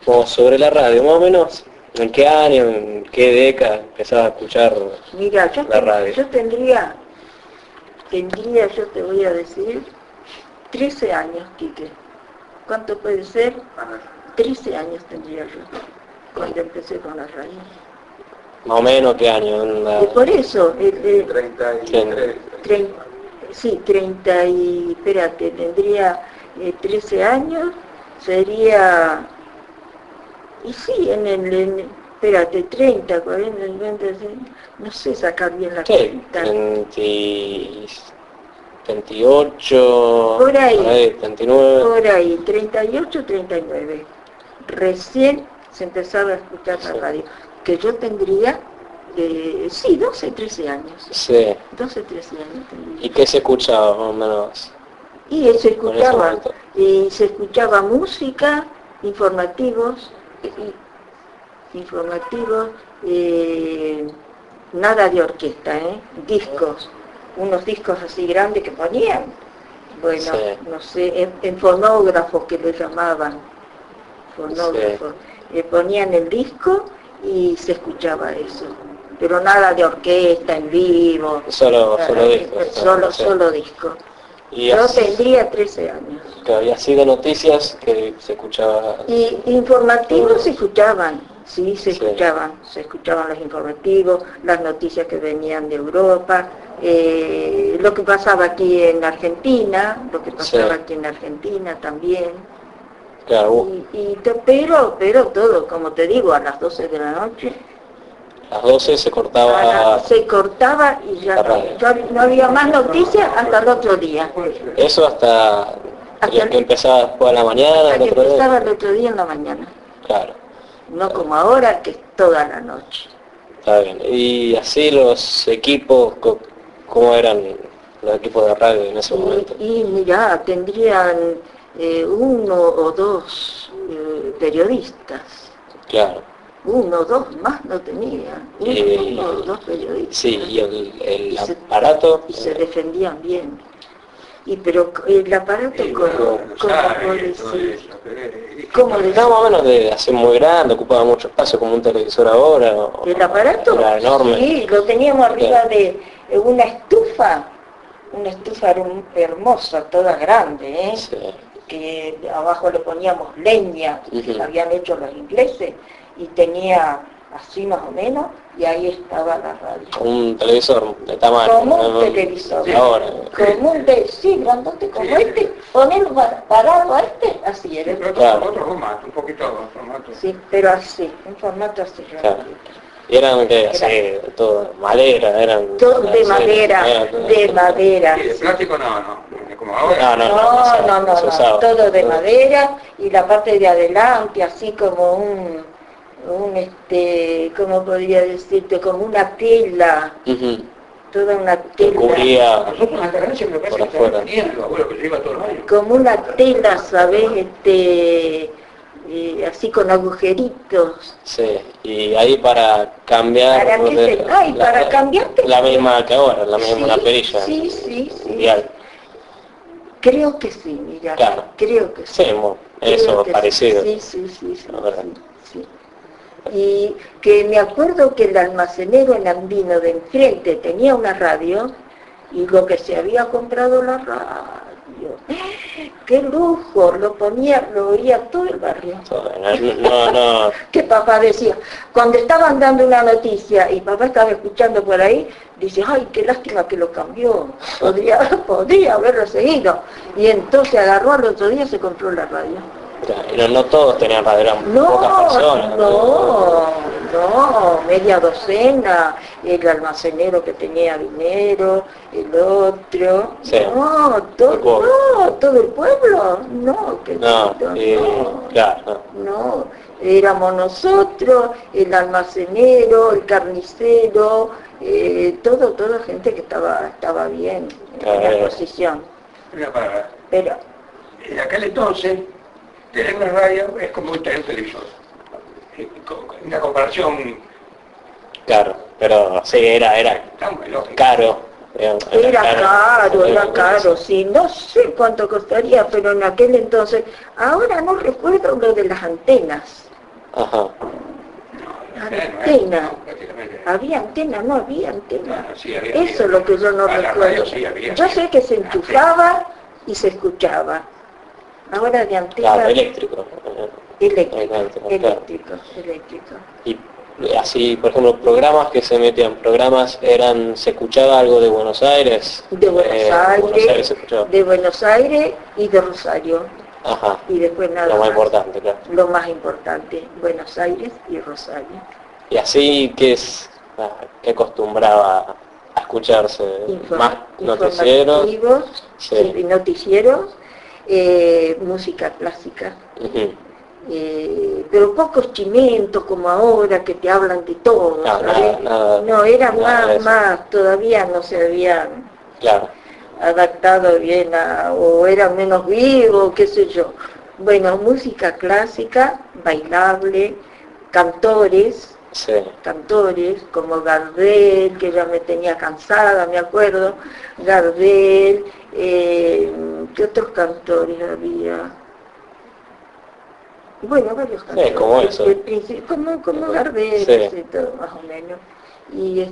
como sobre la radio, más o menos, ¿en qué año, en qué década empezaba a escuchar Mira, la radio? yo tendría, yo te voy a decir, 13 años, Quique. ¿Cuánto puede ser? 13 años tendría yo, cuando empecé con la radio. Más o menos, ¿qué año? Y por eso, 33. sí, 30 y, espérate, tendría 13 años, sería, y sí, espérate, 30, 40, 50, no sé sacar bien la Sí, cuenta. 28, Por ahí, 39. por ahí, 38, 39. Recién se empezaba a escuchar la radio, que yo tendría, sí, 12, 13 años. Sí. 12, 13 años tendría. ¿Y qué se escuchaba más o menos? Y se Con ese escuchaba, momento. se escuchaba música, informativos, nada de orquesta, discos, unos discos así grandes que ponían, bueno, Sí. no sé, en fonógrafos que le llamaban, fonógrafos, ponían el disco y se escuchaba eso, pero nada de orquesta en vivo, Solo discos. solo disco. Y Yo así, tendría 13 años. y así de noticias que se escuchaba. Y informativos se escuchaban, sí, se Sí. escuchaban los informativos, las noticias que venían de Europa, lo que pasaba aquí en Argentina, también. Claro, Pero todo, como te digo, a las 12 de la noche, las 12 se cortaba. se cortaba y ya la radio. no había más noticias hasta el otro día. Eso hasta que empezaba después de la mañana, Hasta el que otro día. empezaba el otro día en la mañana. Claro, No como ahora, que es toda la noche. está bien. Y así los equipos, ¿cómo eran los equipos de radio en ese momento? Y mira, tendrían uno o dos periodistas. Claro. Uno o dos más no tenían. Uno o dos periodistas. Sí, y el Y se- aparato. Y se defendían bien. Pero el aparato, ¿cómo decir? No, más o menos de hacer muy grande, ocupaba mucho espacio como un televisor ahora. El aparato, era enorme. sí, lo teníamos arriba de una estufa hermosa, toda grande, Sí. que abajo le poníamos leña, que la habían hecho los ingleses, y tenía así más o menos, y ahí estaba la radio. Un televisor de tamaño. Como un televisor. Ahora. Sí, grandote como este, ponerlo parado a este, así era. Claro. Otro formato, un poquito formato. Sí, pero así, un formato así. Claro. Y eran que así, todo madera, eran. Todo de madera, de madera. Sí, de plástico no, como ahora. No, se usaba. todo de madera y la parte de adelante así como ¿cómo podría decirte? Como una tela, Ujú. toda una Que tela, cubría Nosotros una ganancia me parece por que afuera. tenían los abuelos que se iba todos los años. como una tela, ¿sabes? Así con agujeritos. Sí, y ahí para cambiar. ¿Para qué para cambiarte? La misma que ahora, la misma la perilla. Sí. Mundial. Creo que sí, mira. Claro. Creo que sí. Sí, eso Creo que parecido. Sí. La verdad. Sí. Y que me acuerdo que el almacenero en Andino de enfrente tenía una radio y lo que se había comprado la radio. ¡Qué lujo! Lo oía todo el barrio. No. Que papá decía, cuando estaban dando una noticia y papá estaba escuchando por ahí, dice, ay, qué lástima que lo cambió, podría haberlo seguido. Y entonces agarró al otro día y se compró la radio. No todos tenían radio, eran pocas personas. No, media docena, el almacenero que tenía dinero, el otro, Sí. todo el pueblo, no, éramos nosotros, el almacenero, el carnicero, toda gente que estaba bien, en la posición. Pero En aquel entonces, tener una radio es como tener un televisor. Una comparación Claro, pero sí, era tan lógica. caro. Era caro, sí, no sé cuánto costaría, pero en aquel entonces, ahora no recuerdo lo de las antenas. Ajá. Antena. Prácticamente. ¿Había antena? No había antena. No, sí, había, Eso es había. lo que yo no La recuerdo. radio sí había. Yo sé que se enchufaba y se escuchaba. Ahora de antena... Claro, eléctrico. Eléctrico. Y así, por ejemplo, programas que se metían, se escuchaba algo de Buenos Aires. De Buenos Aires, se escuchaba. de Buenos Aires y de Rosario. Ajá. Y después nada Lo más más. importante, claro. Lo más importante, Buenos Aires y Rosario. Y así que acostumbraba a escucharse más noticieros. Informativos, Sí. sí, noticieros, música clásica. Ujú. Pero pocos chimentos como ahora que te hablan de todo, No, ¿sabes? nada, No, era nada de eso. más, todavía no se habían Claro. adaptado bien o era menos vivo, qué sé yo. Bueno, música clásica, bailable, cantores como Gardel, que ya me tenía cansada, me acuerdo, Gardel, ¿qué otros cantores había? Bueno, varios cantores. Sí, como eso. Como Gardel, Sí. sí, todo más o menos. Y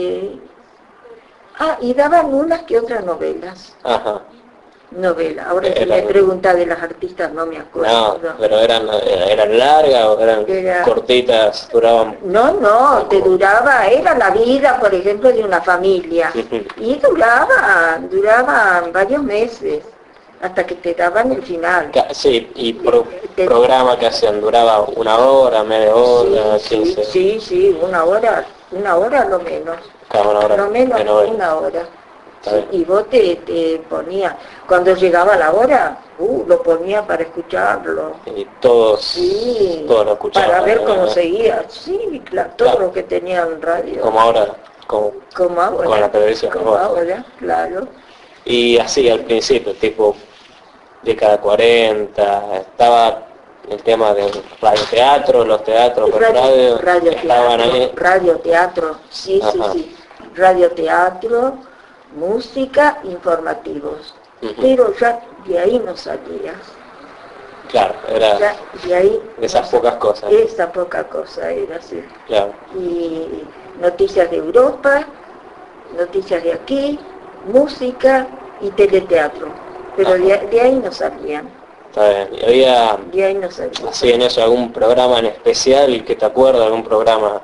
y daban unas que otras novelas. Ajá. Ahora si me pregunta de las artistas no me acuerdo. No, pero eran largas o eran cortitas, duraban. No, te duraba, era la vida, por ejemplo, de una familia. Y duraban varios meses, hasta que te daban el final. Sí, y programa que hacían, duraba 1 hora, media hora, 15. Sí, 1 hora lo menos. Cada 1 hora. Lo menos de novela. 1 hora. Sí, y vos te ponías, cuando llegaba la hora, lo ponía para escucharlo. Y todos lo escuchaban. Para ver cómo seguía. Sí, claro, todo lo que tenían radio. Como ahora, como ahora. con la televisión. Como ahora, claro. Y así al principio, tipo década 40, estaba el tema del radioteatro, los teatros por radio estaban ahí. Radioteatro, sí. Radioteatro, música, informativos. Pero ya de ahí no salías. Claro, era ya de ahí esas pocas cosas. Esa poca cosa era así. Claro. Y noticias de Europa, noticias de aquí, música y teleteatro. Pero de ahí no salían. Está bien. ¿Y había, de ahí no salían. así en eso, algún programa en especial que te acuerdas, algún programa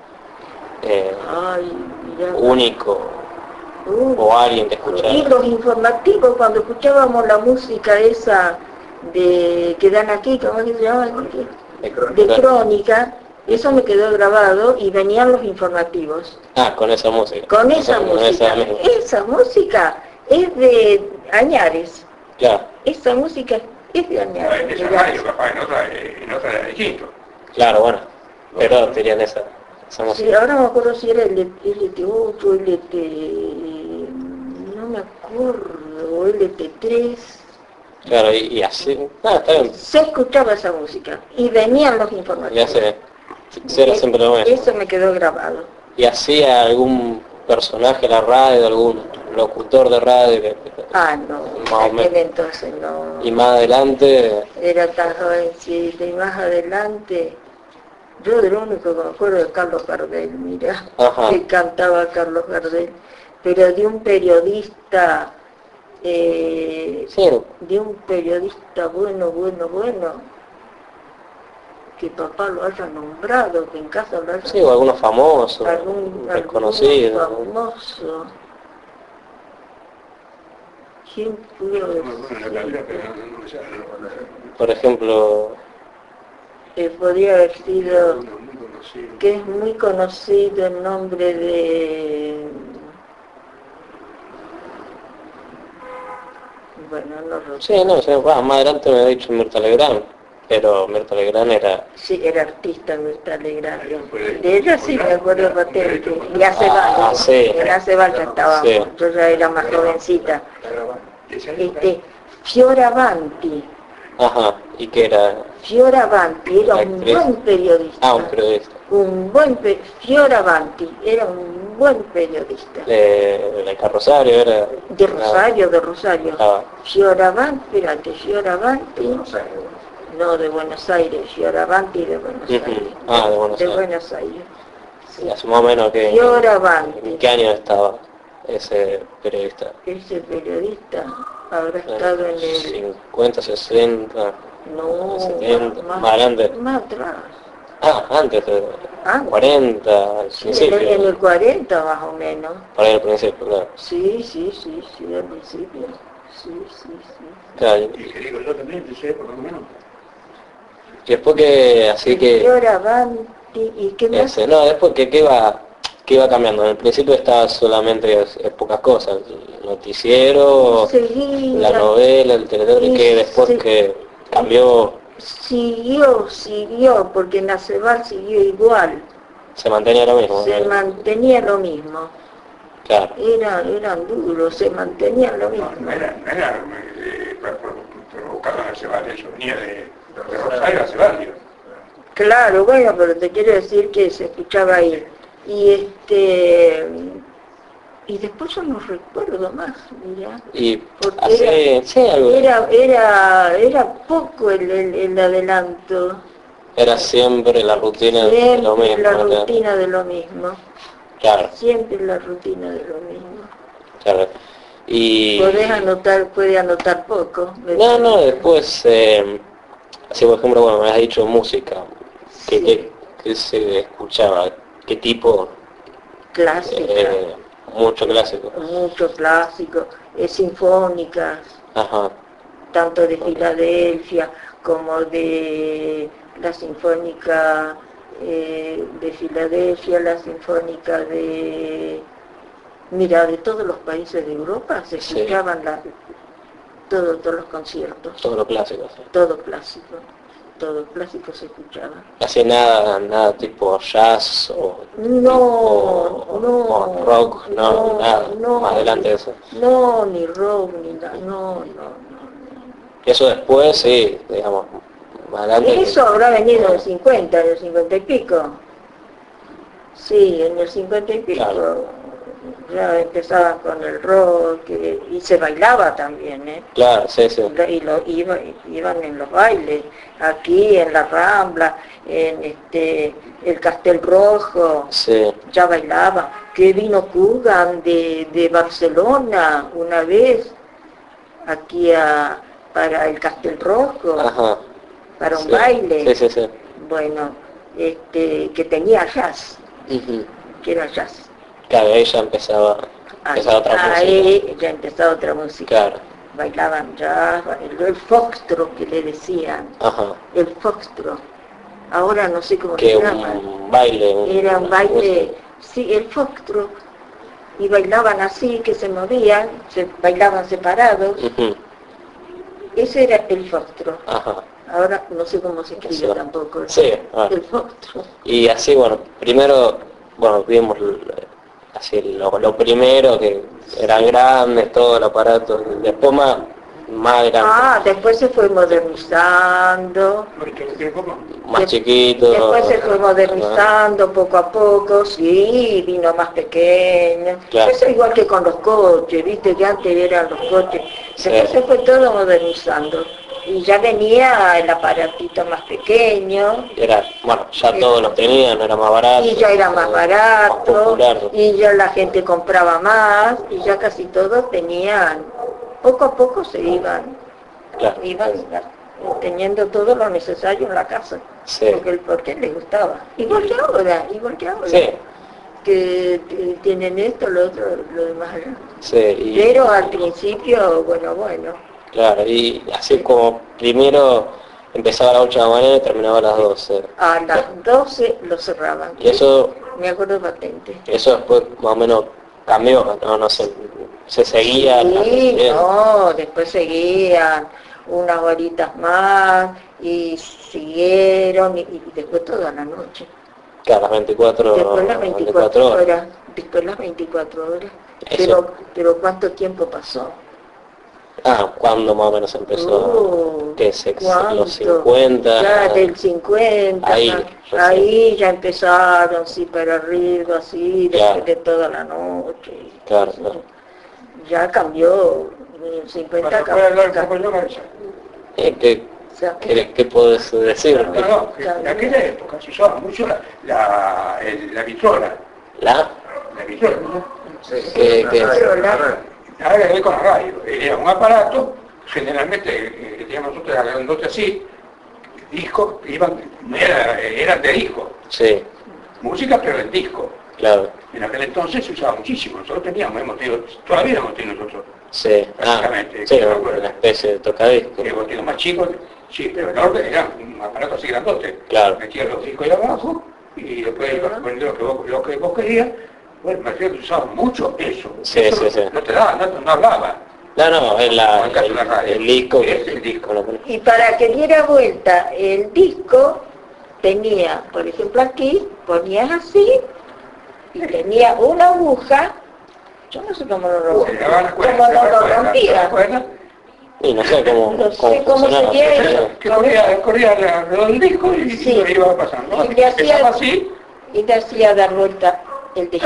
único? O alguien que escuchaba. Y los informativos, cuando escuchábamos la música esa que dan aquí, ¿cómo se llama? De crónica, eso me quedó grabado y venían los informativos. Con esa música. Con esa música. Esa música es de Añares. Claro. Esa música es de Añares. Esa radio, capaz, en otra era distinto. Claro, bueno, pero tenían esa música. Sí, ahora no me acuerdo si era LT8, no me acuerdo, LT3. Claro, y así, está bien. Se escuchaba esa música y venían los informativos. Ya sé, era siempre lo mismo. Eso me quedó grabado. ¿Y hacía algún personaje de la radio, algún locutor de radio? No, en aquel entonces no. ¿Y más adelante? Era tan jovencita y más adelante, yo de lo único que me acuerdo de Carlos Gardel, mira, que cantaba Carlos Gardel, pero de un periodista, bueno, que papá lo haya nombrado, que en casa lo haya... Sí, o algunos famosos, desconocidos. Famoso. ¿Quién pudo decir? Por ejemplo... podría haber sido... que es muy conocido el nombre de... Bueno, no lo sé. Sí, más adelante me ha dicho Mirta Legrand, pero Mirta Legrand era... Sí, era artista Mirta Legrand. De ella sí me acuerdo patente. Y Aceval, en Aceval ya estábamos, yo ya era más jovencita. Fioravanti. ¿Y qué era? Fioravanti era un buen periodista. Un periodista. Fioravanti era un buen periodista. ¿De Rosario era? De Rosario. Fioravanti. No, de Buenos Aires, Fioravanti de Buenos Aires. Ah, de Buenos Aires. Buenos Aires. Sí. Hace más o menos que... Fioravanti. ¿En qué año estaba ese periodista? Ese periodista habrá estado en el... 50, 60, no, 70, más adelante. Más atrás. Ah, antes de 40, al principio. En el 40 más o menos. Por ahí al principio, claro. Sí, al principio. Sí. Claro. Y que digo yo también, sé, por lo menos. Y después que, así que... Fioravanti, ¿y qué más? No, después que iba cambiando. En el principio estaba solamente pocas cosas. El noticiero, la novela, el teleteatro, y que después que cambió... Siguió, porque en Aceval siguió igual. Se mantenía lo mismo. Se mantenía lo mismo. Claro. Eran duros, se mantenían lo mismo. No era provocado en Aceval, eso venía de Rosario a Aceval. Claro, bueno, pero te quiero decir que se escuchaba ahí. Y después yo no recuerdo más, mira. Y porque era poco el adelanto. Era siempre la rutina de lo mismo. La rutina de lo mismo. Claro. Siempre la rutina de lo mismo. Claro. Y... puede anotar poco. No, después, así por ejemplo, bueno, me has dicho música. ¿Qué se escuchaba? ¿Qué tipo? Clásica. Mucho clásico. Mucho clásico, sinfónicas, ajá, tanto de Filadelfia como de la sinfónica de Filadelfia, la sinfónica de... Mira, de todos los países de Europa se escuchaban todos los conciertos. Todo lo clásico, sí. Todo clásico se escuchaba. Así nada tipo jazz o rock, nada, más adelante de eso. No, ni rock, ni nada, no. Eso después, sí, digamos, más adelante. Eso habrá venido en el 50, en el 50 y pico. Sí, en el 50 y pico. Claro. Ya empezaban con el rock y se bailaba también, ¿eh? Claro, sí. Iban en los bailes, aquí en la Rambla, en el Castel Rojo, sí. Ya bailaba. Que vino Kugan de Barcelona una vez, aquí para el Castel Rojo, ajá, para un baile. Sí. Bueno, que tenía jazz, que era jazz. Claro, ahí ya empezaba otra música. Ahí ya empezaba otra música. Claro. Bailaban jazz, el foxtrot que le decían. Ajá. El foxtrot. Ahora no sé cómo se llama. Un baile. Era un baile, sí, el foxtrot. Y bailaban así, que se movían, bailaban separados. Ese era el foxtrot. Ajá. Ahora no sé cómo se escribe tampoco. Sí, el foxtrot. Y así, primero vimos así lo primero, que eran grandes, todo el aparato, después más grande. Después se fue modernizando. Más chiquito. Después se fue modernizando poco a poco, sí, vino más pequeño. Claro. Eso igual que con los coches, viste que antes eran los coches. Después se fue todo modernizando. Y ya venía el aparatito más pequeño. Ya todos los tenían, era más barato. Y ya era más barato, más y ya la gente compraba más, y ya casi todos tenían, poco a poco se iban teniendo todo lo necesario en la casa. Sí. Porque les gustaba. Igual que ahora. Sí. Que tienen esto, lo otro, lo demás. Sí, pero al principio, bueno. Claro, y así como primero empezaba a las 8 de la mañana y terminaba a las 12. A las 12 lo cerraban. Y eso... Me acuerdo patente. Eso después más o menos cambió, no sé, se seguía. Sí, después seguían unas horitas más y siguieron y después toda la noche. Claro, las 24 horas. Después las 24 horas. Pero ¿cuánto tiempo pasó? ¿Cuándo más o menos empezó? Los 50. Ya del 50. Ahí ya empezaron, sí, para arriba, así, después de toda la noche. Claro. Ya cambió, en el 50 cambió. muchacha. ¿Qué podés decir? No, en aquella época se usaba mucho la vitrola. ¿La? La vitrola, ¿no? ¿Qué? Nada que ver con la radio. Era un aparato, generalmente, digamos nosotros grandote así, discos, eran de disco. Sí, Música, pero en disco. claro. En aquel entonces se usaba muchísimo. Nosotros hemos tenido, todavía hemos tenido nosotros. Sí, Básicamente, sí, que una especie de tocadisco. hemos tenido más chicos, sí, pero el orden era un aparato así grandote. Claro. Metías los discos ahí abajo y después ibas poniendo lo que vos querías. Bueno, me refiero que usaba mucho eso. Sí, Eso sí. no te daba, no hablaba. No, es Como el caso de la radio. el disco. Es el disco. Y para que diera vuelta el disco, tenía, por ejemplo aquí, ponías así, y tenía una aguja, yo no sé cómo lo Se daba la cuerda, cómo no lo la rompía. cuerda, Y no sé cómo, No sé cómo funcionaba. sería eso. que corría alrededor del disco y Sí. lo iba pasando. Y le hacía- Empezaba así, Y te hacía dar vuelta el disco.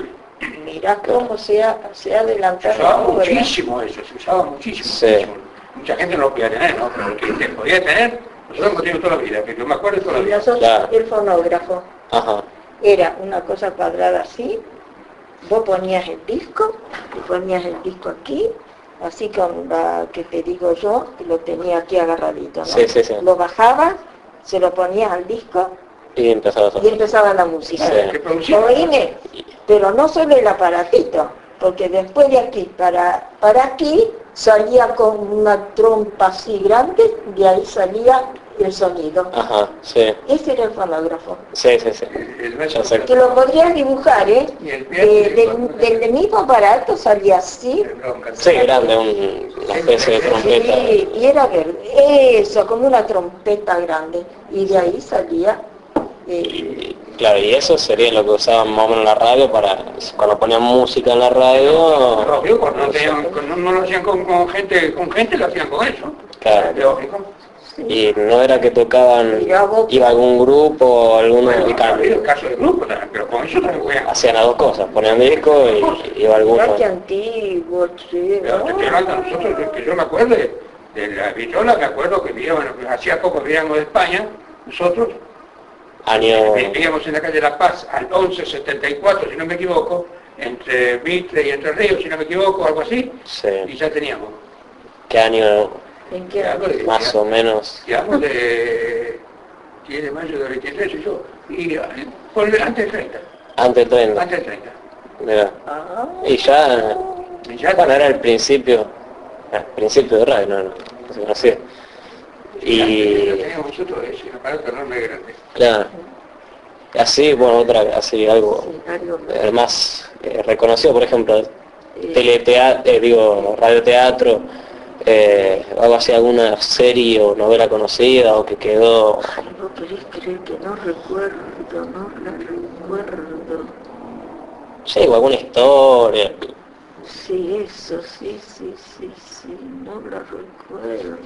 Mirá cómo se adelantaba se usaba la obra. muchísimo eso, se usaba muchísimo. Sí. Muchísimo. Mucha gente no lo podía tener, ¿no? Pero el que podía tener, nosotros hemos tenido toda la vida, que yo me acuerdo toda la Y vida. nosotros, Claro. el fonógrafo, Ajá, era una cosa cuadrada así, vos ponías el disco, y ponías el disco aquí, así con la que te digo yo, que lo tenía aquí agarradito, ¿no? Sí. Lo bajabas, se lo ponías al disco y empezaba a y tocar. empezaba la música. Sí. Que producía. Oíme, pero no solo el aparatito, porque después de aquí para aquí salía con una trompa así grande, de ahí salía el sonido. Ajá, sí. Ese era el fonógrafo. Sí. El Ya sé. Que lo podrías dibujar, ¿eh? Y el piano, Del mismo aparato salía así. Sí, grande, una especie de trompeta. Sí, y era verde, eso, como una trompeta grande. Y de ahí salía... Y, claro, y eso sería lo que usaban más o menos en la radio para cuando ponían música en la radio. Lógico, cuando no lo hacían con gente, lo hacían con eso. Claro. Lógico. Y no era que tocaban, Mirá vos. iba algún grupo o alguno Bueno, y ha habido can- casos de grupo también, pero con eso también podían. hacían las dos cosas, ponían disco y iba alguno. Mirá qué antiguo, che, Pero te estoy hablando, nosotros, que yo me acuerdo de la vitrola, me acuerdo que vivíamos, hacía poco vivíamos de España, nosotros Año, vivíamos en la calle de La Paz al 1174, si no me equivoco, entre Mitre y Entre Ríos, si no me equivoco, algo así, sí. y ya teníamos. ¿Qué año ¿en qué? Algo de- más o menos? Digamos de 10 de mayo de 23 y yo, y antes del 30, Antes de 30. antes del 30. Mira. Ah, Y ya, Y ya bueno, era el principio de radio, no se conocía. lo Y, teníamos nosotros, ese aparato enorme grande. claro, así, bueno, así algo sí, algo más reconocido, por ejemplo, eh, radioteatro, algo así, alguna serie o novela conocida o que quedó. Ay, vos querés creer que no recuerdo, no la recuerdo. Sí, o alguna historia. Sí, eso, sí, no la recuerdo.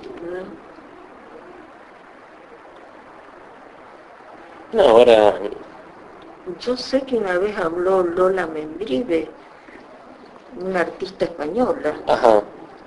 No, ahora, Yo sé que una vez habló Lola Membrive, una artista española, ajá.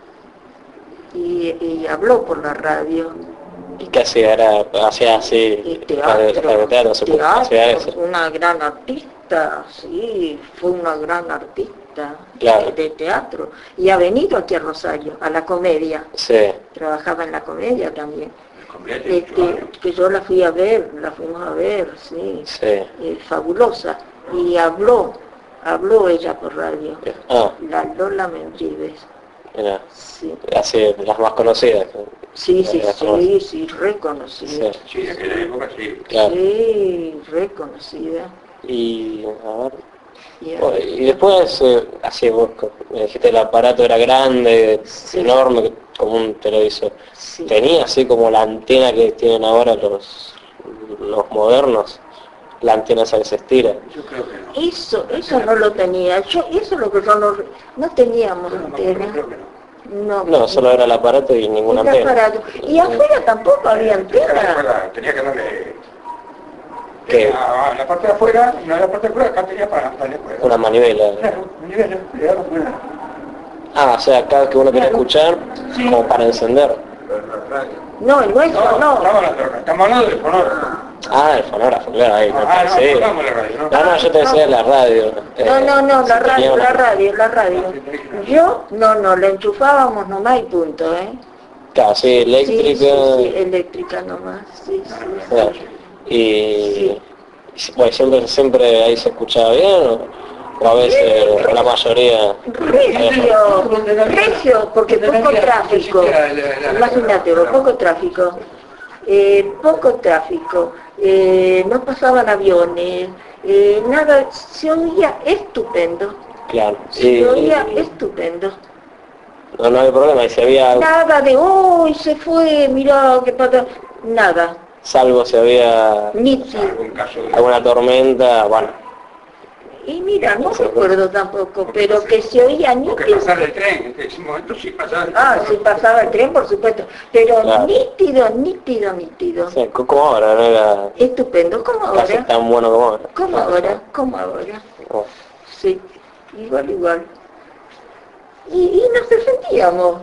y habló por la radio. ¿Y qué hacía? Hacía así, Y teatro, radioteatro, supongo, hacía eso. una gran artista, sí, fue una gran artista Claro. de teatro. Y ha venido aquí a Rosario, a la comedia. Sí, Trabajaba en la comedia también. Convierte, Que yo la fui a ver, la fuimos a ver, sí. sí. Fabulosa. Y habló ella por radio. Ah, La Lola Membrives. mira, Sí, así, las más conocidas. sí, Las conocí. sí, reconocida. Sí, sí, de aquella época sí. claro. Sí, reconocida. Y, a ver, Y, bueno, y después, así vos me dijiste el aparato era grande, Sí. enorme, como un televisor. sí. Tenía así como la antena que tienen ahora los modernos, la antena esa que se estira. Yo creo que no. Eso no lo tenía. Eso es lo que yo no teníamos Yo no, antena. creo que no. No, solo era el aparato y ninguna Era antena. aparato. Y afuera tampoco había antena. Tenía que darle... ¿Qué? A la parte de afuera, no la parte de afuera, acá tenía para darle fuera. Una manivela. Claro, manivela, le daba fuera. Ah, o sea, cada vez que uno quería escuchar, Sí. como para encender. No, el nuestro no. Estamos hablando del fonógrafo. Ah, el fonógrafo, claro, ahí, no, No, sí. pongamos la radio, ¿no? No, yo te decía la radio. No, si la radio, teníamos- la radio. Yo, no, la enchufábamos nomás y punto, ¿eh? Claro, sí, eléctrica. Sí, eléctrica nomás, sí. Claro. Y bueno, siempre ahí se escuchaba bien o a veces o la mayoría. Regio, porque poco tráfico. Imagínate, poco tráfico. Poco tráfico. No pasaban aviones. Nada, se oía estupendo. Claro. Se oía estupendo. No había problema, y si había, Nada de, uy, se fue, mirá, qué pata. Nada. salvo si había Nítido. Algún caso de... alguna tormenta, bueno, Y mira, no recuerdo tampoco, pero que se oía Porque nítido. pasar el tren, en ese momento sí pasaba el tren. Ah, sí pasaba el tren, por supuesto. Pero Claro. nítido. o sea, como ahora, no era Estupendo, como casi ahora. tan bueno como ahora. Como ahora. Oh, Sí, igual. Y nos defendíamos.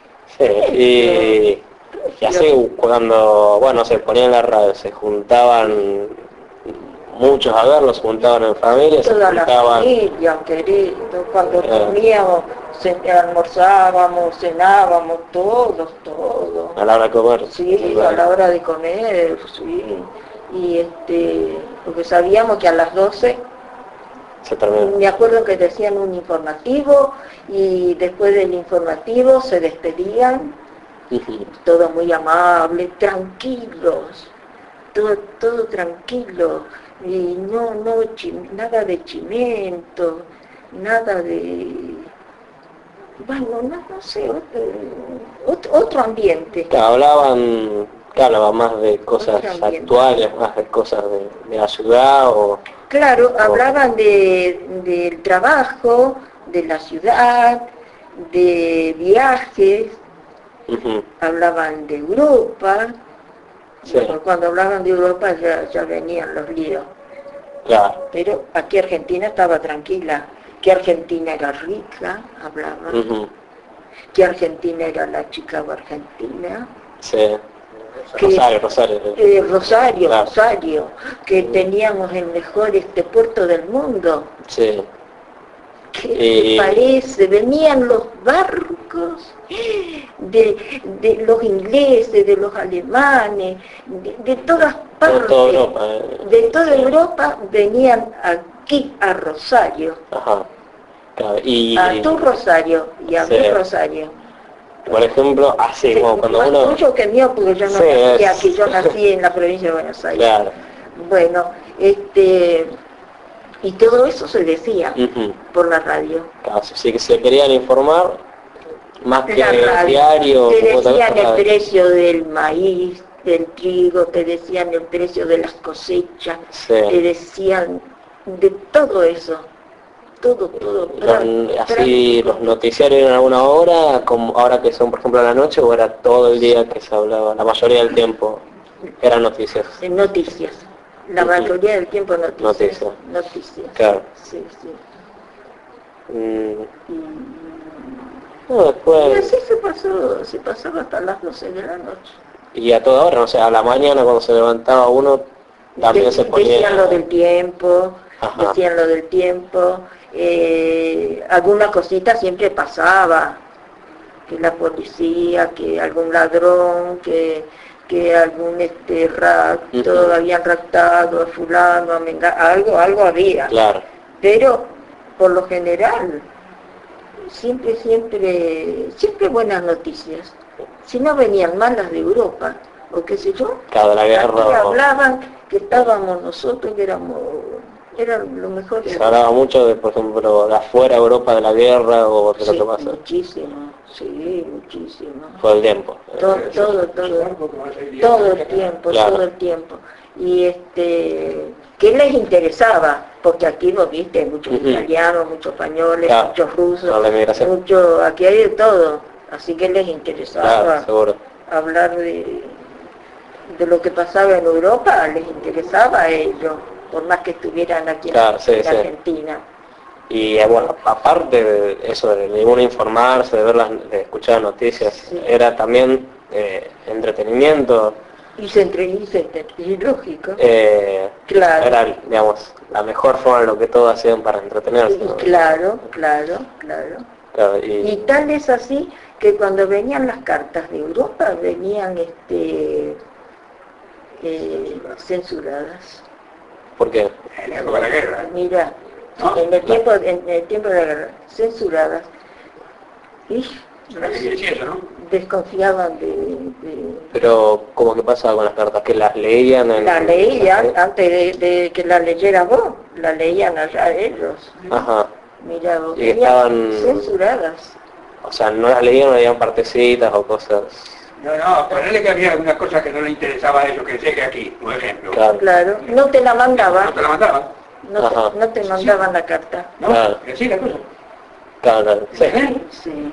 sí, y así cuando, bueno, se ponían la radio, se juntaban muchos a verlo, se juntaban en familia, se Toda la juntaban, familia, querido, cuando comíamos, almorzábamos, cenábamos, todos. a la hora de comer. Sí, a la hora de comer, sí. Y porque sabíamos que a las 12, Se terminó. me acuerdo que decían un informativo y después del informativo se despedían, todo muy amable, tranquilos, todo tranquilo, y nada de chimento, nada de, bueno, no sé, otro ambiente. Hablaban más de cosas Otro ambiente. actuales, más de cosas de la ciudad o... Claro, hablaban del trabajo, de la ciudad, de viajes, Ujú, hablaban de Europa. sí, Bueno, cuando hablaban de Europa ya venían los líos. claro. Pero aquí Argentina estaba tranquila, que Argentina era rica, hablaban, Ujú, que Argentina era la Chicago Argentina, sí. que Rosario. Claro. Rosario, que teníamos el mejor puerto del mundo. Sí. ¿Qué te parece? Venían los barcos de los ingleses, de los alemanes, de todas partes, toda Europa. de toda Sí. Europa venían aquí a Rosario, Ajá. Claro. Y, a tu Rosario y a sí. mi Rosario. por ejemplo, así Sí, como cuando más uno... tuyo que mío, porque yo no Sí, nací es- aquí, yo nací en la provincia de Buenos Aires. Claro. Bueno, y todo eso se decía Ujú. por la radio. Claro, si que se querían informar, más que La radio. diario... Te como decían tal, el precio del maíz, del trigo, te decían el precio de las cosechas, Sí. te decían de todo eso. Todo. Así los noticiarios eran a una hora, como ahora que son por ejemplo a la noche, o era todo el día que se hablaba, la mayoría del tiempo eran noticias. Noticias. La Ujú. mayoría del tiempo noticias. Noticias. Claro. Sí. Mm, Y, no, y después, así se pasaba hasta las 12 de la noche. y a toda hora, no sé, a la mañana cuando se levantaba uno, también se ponía... Decían lo del tiempo, Ajá. alguna cosita siempre pasaba, que la policía, que algún ladrón, que algún rapto, Ujú. habían raptado a fulano, a mengano, algo había, Claro, pero por lo general siempre buenas noticias. Si no venían malas de Europa, o qué sé yo, cada la aquí guerra, hablaban que estábamos nosotros, que eran lo mejor. se hablaba mucho de, por ejemplo, de afuera Europa, de la guerra o de lo Sí, que pasa, muchísimo. todo el tiempo. Todo el Claro. tiempo. Y ¿qué les interesaba? Porque aquí vos viste, muchos Ujú. italianos, muchos españoles, Claro. muchos rusos, No, la inmigración. aquí hay de todo. Así que les interesaba Claro, seguro. hablar de lo que pasaba en Europa, les interesaba a ellos, por más que estuvieran aquí Claro, sí, en sí. Argentina. Y bueno, aparte de eso, de uno informarse, de escuchar las noticias, Sí. era también entretenimiento. Y se entrevista, y lógico. Claro. Era, digamos, la mejor forma de lo que todos hacían para entretenerse, ¿no? Claro. Y tal es así que cuando venían las cartas de Europa venían censuradas. ¿Por qué? En la época de la guerra. Mira, en el tiempo de la guerra, censuradas. Y desconfiaban de... Pero, ¿cómo que pasaba con las cartas? ¿Que las leían? Las leían antes de que las leyeras vos, las leían allá ellos. Ajá. Mira, vos, y estaban censuradas. O sea, no las leían partecitas o cosas. No, ponerle que había algunas cosas que no le interesaba a ellos, que llegue aquí, por ejemplo. Claro, no te la mandaban. No te la mandaban. No te mandaban la carta. ¿No? Claro. Sí, la cosa. Claro. Sí.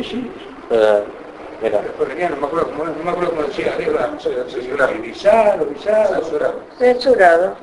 Mira. No me acuerdo cómo decía, censurado. Censurado.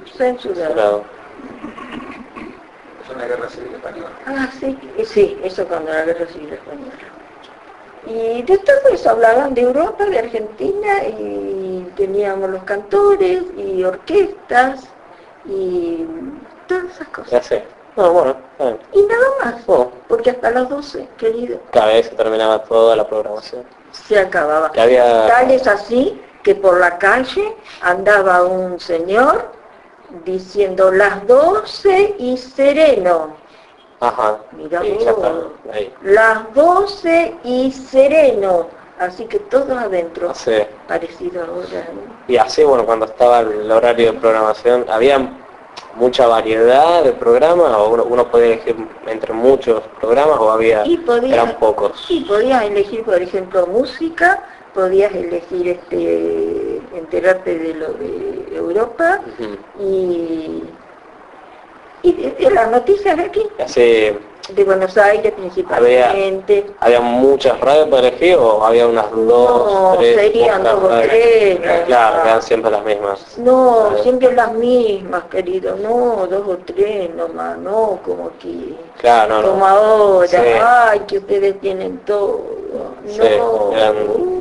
Es una guerra civil española. Sí, eso cuando la guerra civil española. Y de todo eso hablaban de Europa, de Argentina, y teníamos los cantores y orquestas y todas esas cosas. Ya sé. Bueno. Y nada más, porque hasta las 12, querido. Cada vez se terminaba toda la programación. Se acababa. Había... Tal es así que por la calle andaba un señor diciendo las 12 y sereno. Ajá. Mira y vos, las 12 y sereno. Así que todos adentro. Sí. Parecido ahora, ¿no? Y así, bueno, cuando estaba el horario de programación, había mucha variedad de programas, o uno podía elegir entre muchos programas, o eran pocos. Sí, podías elegir, por ejemplo, música, podías elegir enterarte de lo de Europa, y de las noticias de aquí. Así, de Buenos Aires principalmente. ¿Había muchas radios para elegir o había unas dos, tres? Serían dos o tres. Claro, eran siempre las mismas. No, siempre las mismas, querido. No, dos o tres nomás, no como aquí. Claro, como ahora. Sí. Ay, que ustedes tienen todo. Sí, no. eran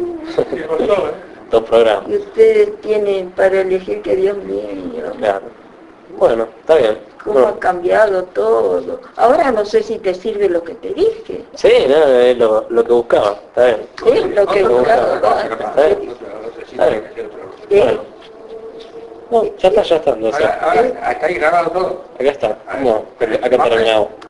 dos programas. Y ustedes tienen para elegir, que Dios mío. Claro. Bueno, está bien. Cómo ha cambiado todo. Ahora no sé si te sirve lo que te dije. Sí, no, es lo que buscaba. Está bien. Sí, lo que buscaba. Está bien. Bueno. No, ya está. No sé. Ahora, está ahí grabado todo. Acá está. No, acá terminamos.